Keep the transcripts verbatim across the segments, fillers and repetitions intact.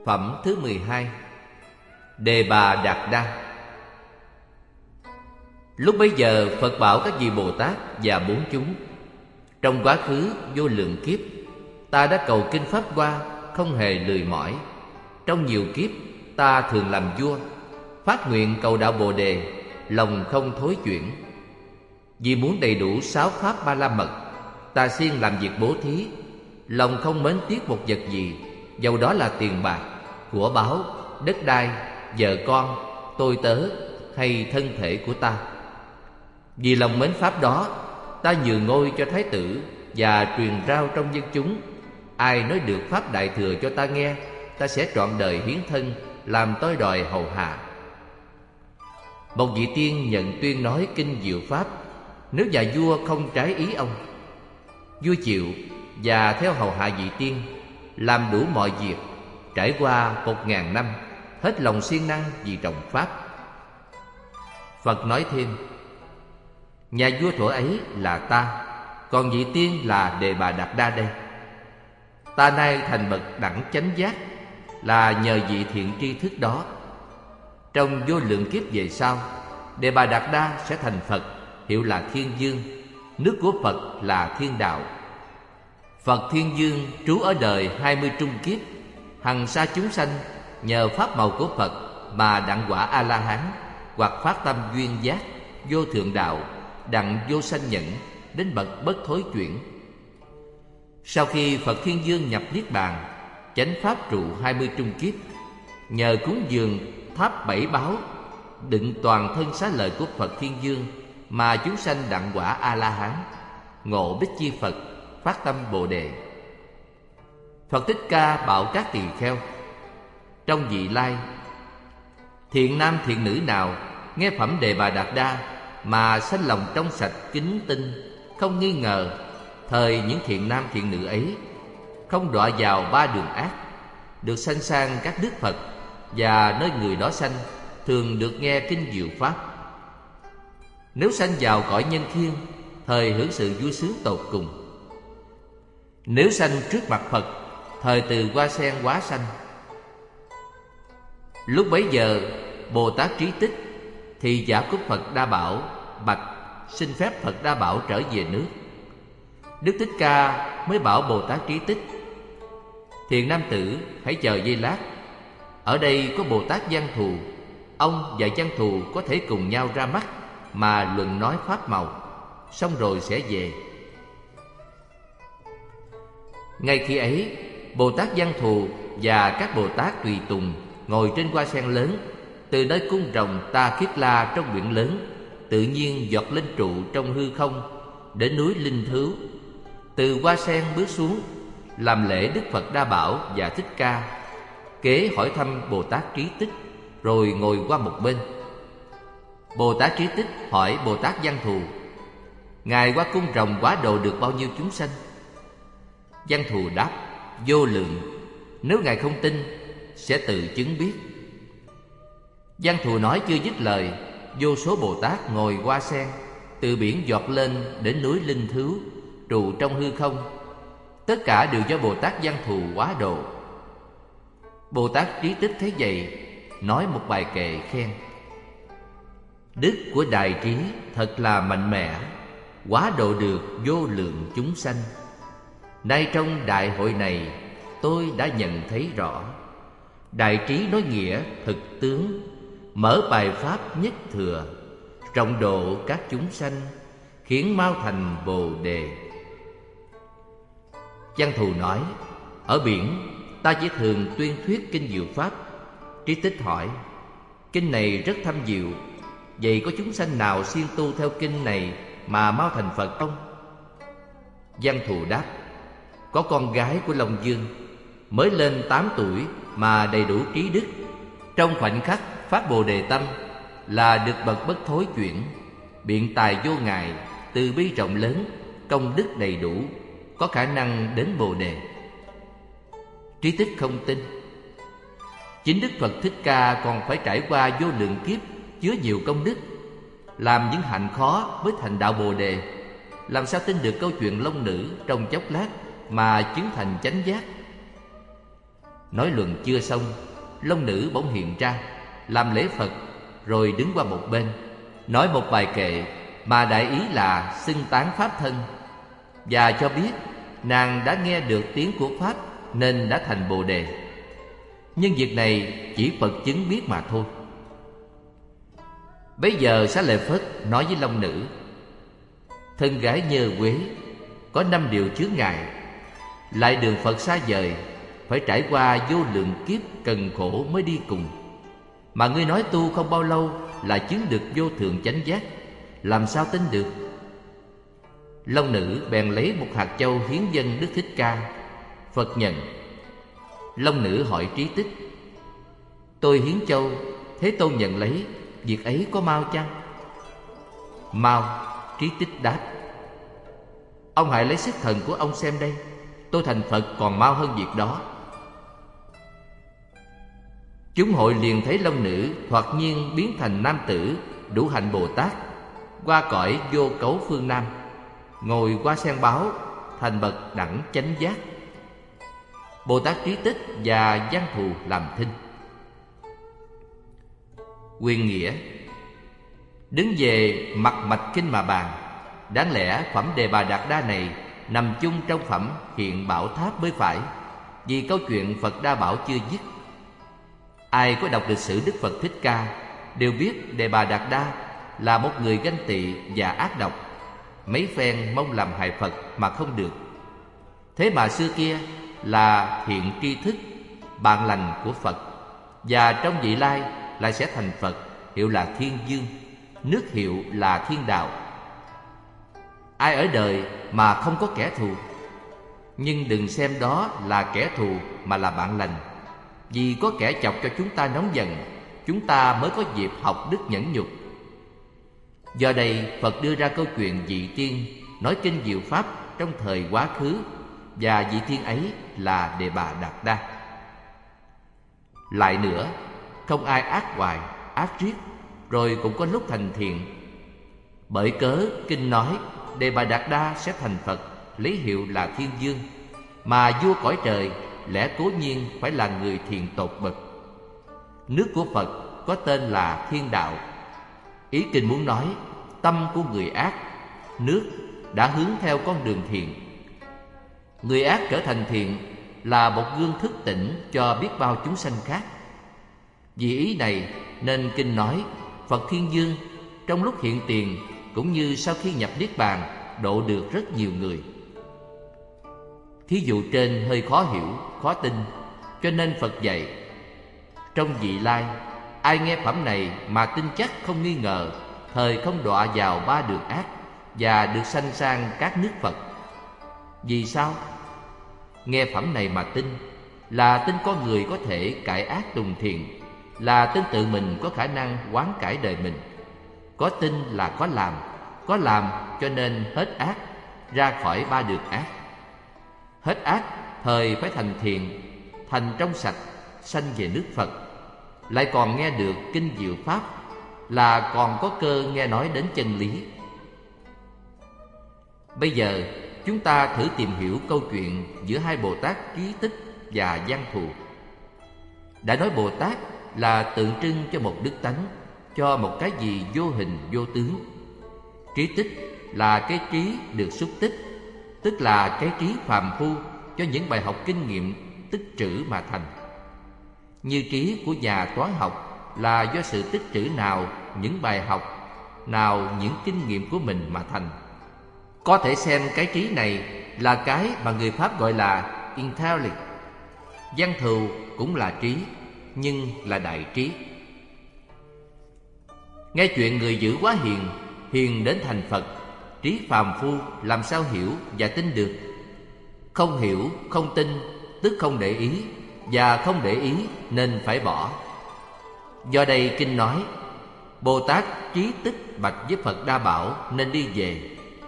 Phẩm thứ mười hai. Đề Bà Đạt Đa. Lúc bấy giờ Phật bảo các vị Bồ Tát và bốn chúng: trong quá khứ vô lượng kiếp, ta đã cầu kinh Pháp Hoa không hề lười mỏi. Trong nhiều kiếp, ta thường làm vua, phát nguyện cầu đạo Bồ Đề, lòng không thối chuyển. Vì muốn đầy đủ sáu pháp ba la mật, ta siêng làm việc bố thí, lòng không mến tiếc một vật gì, dầu đó là tiền bạc, của báu, đất đai, vợ con, tôi tớ hay thân thể của ta. Vì lòng mến pháp đó, ta nhường ngôi cho thái tử và truyền rao trong dân chúng. Ai nói được pháp đại thừa cho ta nghe, ta sẽ trọn đời hiến thân làm tôi đòi hầu hạ. Một vị tiên nhận tuyên nói kinh diệu pháp, nếu nhà vua không trái ý ông. Vua chịu và theo hầu hạ vị tiên, làm đủ mọi việc. Trải qua một ngàn năm, hết lòng siêng năng vì trọng pháp. Phật nói thêm: nhà vua thuở ấy là ta, còn vị tiên là Đề Bà Đạt Đa đây. Ta nay thành bậc đẳng chánh giác là nhờ vị thiện tri thức đó. Trong vô lượng kiếp về sau, Đề Bà Đạt Đa sẽ thành Phật, hiệu là Thiên Dương. Nước của Phật là Thiên Đạo. Phật Thiên Dương trú ở đời hai mươi trung kiếp, hằng sa chúng sanh nhờ pháp màu của Phật mà đặng quả A-la-hán, hoặc phát tâm duyên giác vô thượng đạo, đặng vô sanh nhẫn, đến bậc bất thối chuyển. Sau khi Phật Thiên Dương nhập niết bàn, chánh pháp trụ hai mươi trung kiếp, nhờ cúng dường tháp bảy báu đựng toàn thân xá lợi của Phật Thiên Dương mà chúng sanh đặng quả A-la-hán, ngộ Bích Chi Phật, phát tâm Bồ Đề. Phật Thích Ca bảo các tỳ kheo: trong vị lai, thiện nam thiện nữ nào nghe phẩm Đề Bà Đạt Đa mà sanh lòng trong sạch kính tinh, không nghi ngờ, thời những thiện nam thiện nữ ấy không đọa vào ba đường ác, được sanh sang các đức Phật, và nơi người đó sanh thường được nghe kinh diệu pháp. Nếu sanh vào cõi nhân thiên, thời hưởng sự vui sướng tột cùng. Nếu sanh trước mặt Phật, thời từ hoa sen hóa sanh. Lúc bấy giờ Bồ Tát Trí Tích, thì giả cúc Phật Đa Bảo, bạch xin phép Phật Đa Bảo trở về nước. Đức Thích Ca mới bảo Bồ Tát Trí Tích: thiện nam tử, hãy chờ giây lát. Ở đây có Bồ Tát Văn Thù, ông và Văn Thù có thể cùng nhau ra mắt mà luận nói pháp màu, xong rồi sẽ về. Ngay khi ấy, Bồ Tát Văn Thù và các Bồ Tát tùy tùng ngồi trên hoa sen lớn, từ nơi cung rồng Ta Kiết La trong biển lớn, tự nhiên giọt lên trụ trong hư không, đến núi Linh Thứu. Từ hoa sen bước xuống, làm lễ Đức Phật Đa Bảo và Thích Ca, kế hỏi thăm Bồ Tát Trí Tích, rồi ngồi qua một bên. Bồ Tát Trí Tích hỏi Bồ Tát Văn Thù: ngài qua cung rồng hóa độ được bao nhiêu chúng sanh? Văn Thù đáp: vô lượng. Nếu ngài không tin, sẽ tự chứng biết. Văn Thù nói chưa dứt lời, vô số Bồ Tát ngồi hoa sen, từ biển giọt lên đến núi Linh Thứu, trụ trong hư không. Tất cả đều do Bồ Tát Văn Thù hóa độ. Bồ Tát Trí Tích thấy vậy, nói một bài kệ khen: đức của Đại Trí thật là mạnh mẽ, hóa độ được vô lượng chúng sanh. Nay trong đại hội này, tôi đã nhận thấy rõ. Đại Trí nói nghĩa thực tướng, mở bài pháp nhất thừa, rộng độ các chúng sanh, khiến mau thành Bồ Đề. Văn Thù nói: ở biển ta chỉ thường tuyên thuyết kinh diệu pháp. Trí Tích hỏi: kinh này rất thâm diệu, vậy có chúng sanh nào siêng tu theo kinh này mà mau thành Phật không? Văn Thù đáp: có con gái của Long Dương, mới lên tám tuổi mà đầy đủ trí đức, trong khoảnh khắc phát Bồ Đề tâm, là được bậc bất thối chuyển, biện tài vô ngại, từ bi rộng lớn, công đức đầy đủ, có khả năng đến Bồ Đề. Trí Tích không tin. Chính Đức Phật Thích Ca còn phải trải qua vô lượng kiếp chứa nhiều công đức, làm những hạnh khó mới thành đạo Bồ Đề. Làm sao tin được câu chuyện long nữ trong chốc lát mà chứng thành chánh giác? Nói luận chưa xong, Long Nữ bỗng hiện ra, làm lễ Phật, rồi đứng qua một bên, nói một bài kệ mà đại ý là xưng tán Pháp thân, và cho biết nàng đã nghe được tiếng của Pháp nên đã thành Bồ Đề. Nhưng việc này chỉ Phật chứng biết mà thôi. Bấy giờ Xá Lợi Phất nói với Long Nữ: thân gái Nhơ Quế có năm điều chướng ngại, lại đường Phật xa vời, phải trải qua vô lượng kiếp cần khổ mới đi cùng. Mà ngươi nói tu không bao lâu là chứng được vô thượng chánh giác, làm sao tin được? Long Nữ bèn lấy một hạt châu hiến dâng Đức Thích Ca. Phật nhận. Long Nữ hỏi Trí Tích: tôi hiến châu, Thế Tôn nhận lấy, việc ấy có mau chăng? Mau. Trí Tích đáp: ông hãy lấy sức thần của ông xem đây, tôi thành Phật còn mau hơn việc đó. Chúng hội liền thấy Long Nữ thoạt nhiên biến thành nam tử đủ hạnh Bồ Tát, qua cõi vô cấu phương Nam, ngồi qua sen báo, thành bậc đẳng chánh giác. Bồ Tát Trí Tích và Văn Thù làm thinh. Quyền nghĩa: đứng về mặt mạch kinh mà bàn, đáng lẽ phẩm Đề Bà Đạt Đa này nằm chung trong phẩm Hiện Bảo Tháp mới phải, vì câu chuyện Phật Đa Bảo chưa dứt. Ai có đọc lịch sử Đức Phật Thích Ca đều biết Đề Bà Đạt Đa là một người ganh tị và ác độc, mấy phen mong làm hại Phật mà không được. Thế mà xưa kia là thiện tri thức, bạn lành của Phật, và trong vị lai lại sẽ thành Phật, hiệu là Thiên Dương, nước hiệu là Thiên Đạo. Ai ở đời mà không có kẻ thù? Nhưng đừng xem đó là kẻ thù mà là bạn lành, vì có kẻ chọc cho chúng ta nóng giận, chúng ta mới có dịp học đức nhẫn nhục. Do đây Phật đưa ra câu chuyện vị tiên nói kinh diệu pháp trong thời quá khứ, và vị tiên ấy là Đề Bà Đạt Đa. Lại nữa, không ai ác hoài, ác riết, rồi cũng có lúc thành thiện. Bởi cớ kinh nói Đề Bà Đạt Đa sẽ thành Phật, lấy hiệu là Thiên Dương, mà vua cõi trời lẽ cố nhiên phải là người thiện tột bậc. Nước của Phật có tên là Thiên Đạo. Ý kinh muốn nói tâm của người ác, nước đã hướng theo con đường thiện. Người ác trở thành thiện là một gương thức tỉnh cho biết bao chúng sanh khác. Vì ý này nên kinh nói Phật Thiên Dương trong lúc hiện tiền cũng như sau khi nhập Niết Bàn độ được rất nhiều người. Thí dụ trên hơi khó hiểu, khó tin, cho nên Phật dạy trong vị lai, ai nghe phẩm này mà tin chắc không nghi ngờ, thời không đọa vào ba đường ác và được sanh sang các nước Phật. Vì sao? Nghe phẩm này mà tin là tin con người có thể cải ác tùng thiện, là tin tự mình có khả năng hoán cải đời mình. Có tin là có làm, có làm cho nên hết ác, ra khỏi ba đường ác. Hết ác thời phải thành thiện, thành trong sạch, sanh về nước Phật. Lại còn nghe được kinh diệu pháp, là còn có cơ nghe nói đến chân lý. Bây giờ chúng ta thử tìm hiểu câu chuyện giữa hai Bồ Tát Trí Tích và Văn Thù. Đã nói Bồ Tát là tượng trưng cho một đức tánh, cho một cái gì vô hình vô tướng. Trí Tích là cái trí được xúc tích, tức là cái trí phàm phu cho những bài học kinh nghiệm tích trữ mà thành. Như trí của nhà toán học là do sự tích trữ nào những bài học, nào những kinh nghiệm của mình mà thành. Có thể xem cái trí này là cái mà người Pháp gọi là intellect. Văn Thù cũng là trí, nhưng là đại trí. Nghe chuyện người dữ quá hiền, hiền đến thành Phật, trí phàm phu làm sao hiểu và tin được? Không hiểu, không tin, tức không để ý, và không để ý nên phải bỏ. Do đây kinh nói Bồ Tát Trí Tích bạch với Phật Đa Bảo nên đi về.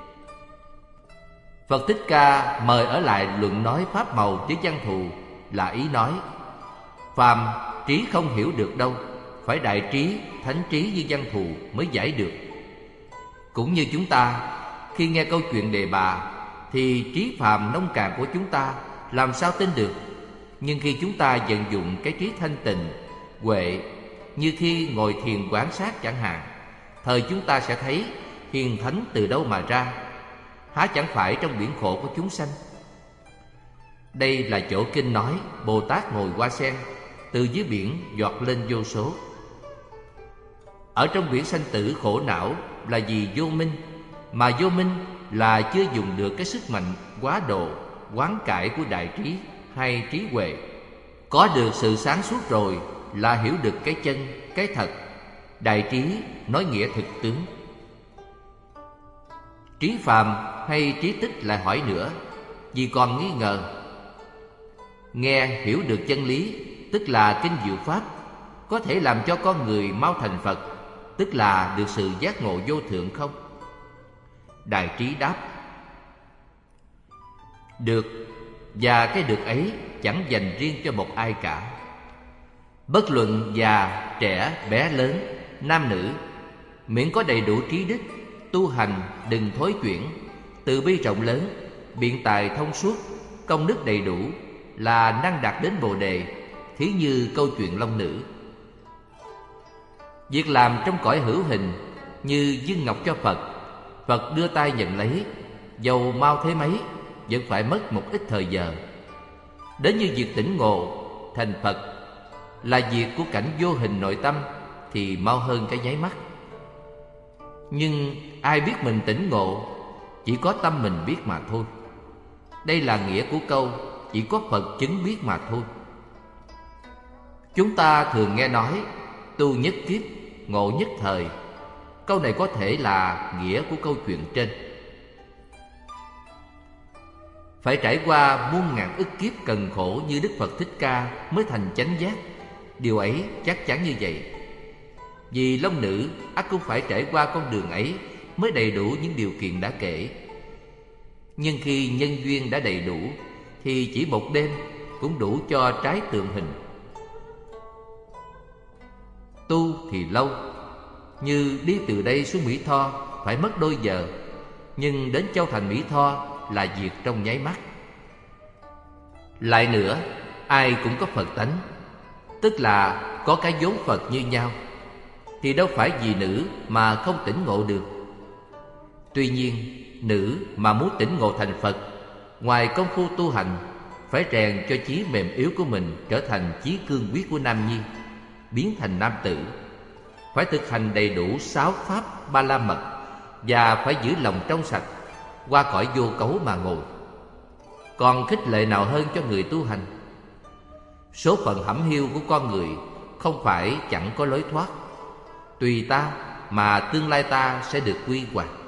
Phật Thích Ca mời ở lại luận nói pháp màu với Văn Thù, là ý nói phàm trí không hiểu được đâu, phải đại trí, thánh trí như Văn Thù mới giải được. Cũng như chúng ta, khi nghe câu chuyện Đề Bà thì trí phàm nông cạn của chúng ta làm sao tin được? Nhưng khi chúng ta vận dụng cái trí thanh tịnh, huệ, như khi ngồi thiền quán sát chẳng hạn, thời chúng ta sẽ thấy hiền thánh từ đâu mà ra, há chẳng phải trong biển khổ của chúng sanh. Đây là chỗ kinh nói Bồ Tát ngồi hoa sen, từ dưới biển giọt lên vô số. Ở trong biển sanh tử khổ não là vì vô minh, mà vô minh là chưa dùng được cái sức mạnh quá độ, quán cải của đại trí hay trí huệ. Có được sự sáng suốt rồi là hiểu được cái chân, cái thật. Đại trí nói nghĩa thực tướng. Trí phàm hay trí tích lại hỏi nữa, vì còn nghi ngờ. Nghe hiểu được chân lý, tức là kinh diệu pháp, có thể làm cho con người mau thành Phật, tức là được sự giác ngộ vô thượng không? Đại trí đáp: được, và cái được ấy chẳng dành riêng cho một ai cả. Bất luận già, trẻ, bé lớn, nam nữ, miễn có đầy đủ trí đức, tu hành đừng thối chuyển, từ bi rộng lớn, biện tài thông suốt, công đức đầy đủ, là năng đạt đến Bồ đề, thí như câu chuyện long nữ. Việc làm trong cõi hữu hình như dâng ngọc cho Phật, Phật đưa tay nhận lấy, dầu mau thế mấy vẫn phải mất một ít thời giờ. Đến như việc tỉnh ngộ thành Phật là việc của cảnh vô hình nội tâm thì mau hơn cái nháy mắt. Nhưng ai biết mình tỉnh ngộ, chỉ có tâm mình biết mà thôi. Đây là nghĩa của câu chỉ có Phật chứng biết mà thôi. Chúng ta thường nghe nói tu nhất kiếp, ngộ nhất thời. Câu này có thể là nghĩa của câu chuyện trên. Phải trải qua muôn ngàn ức kiếp cần khổ như Đức Phật Thích Ca mới thành chánh giác. Điều ấy chắc chắn như vậy. Vì long nữ ắt cũng phải trải qua con đường ấy mới đầy đủ những điều kiện đã kể. Nhưng khi nhân duyên đã đầy đủ thì chỉ một đêm cũng đủ cho trái tượng hình. Tu thì lâu, như đi từ đây xuống Mỹ Tho phải mất đôi giờ, nhưng đến Châu Thành Mỹ Tho là việc trong nháy mắt. Lại nữa, ai cũng có Phật tánh, tức là có cái vốn Phật như nhau, thì đâu phải vì nữ mà không tỉnh ngộ được. Tuy nhiên, nữ mà muốn tỉnh ngộ thành Phật, ngoài công phu tu hành, phải rèn cho chí mềm yếu của mình trở thành chí cương quyết của nam nhi, biến thành nam tử. Phải thực hành đầy đủ sáu pháp ba la mật, và phải giữ lòng trong sạch, qua cõi vô cấu mà ngồi. Còn khích lệ nào hơn cho người tu hành? Số phận hẩm hiu của con người không phải chẳng có lối thoát. Tùy ta mà tương lai ta sẽ được quy hoạch.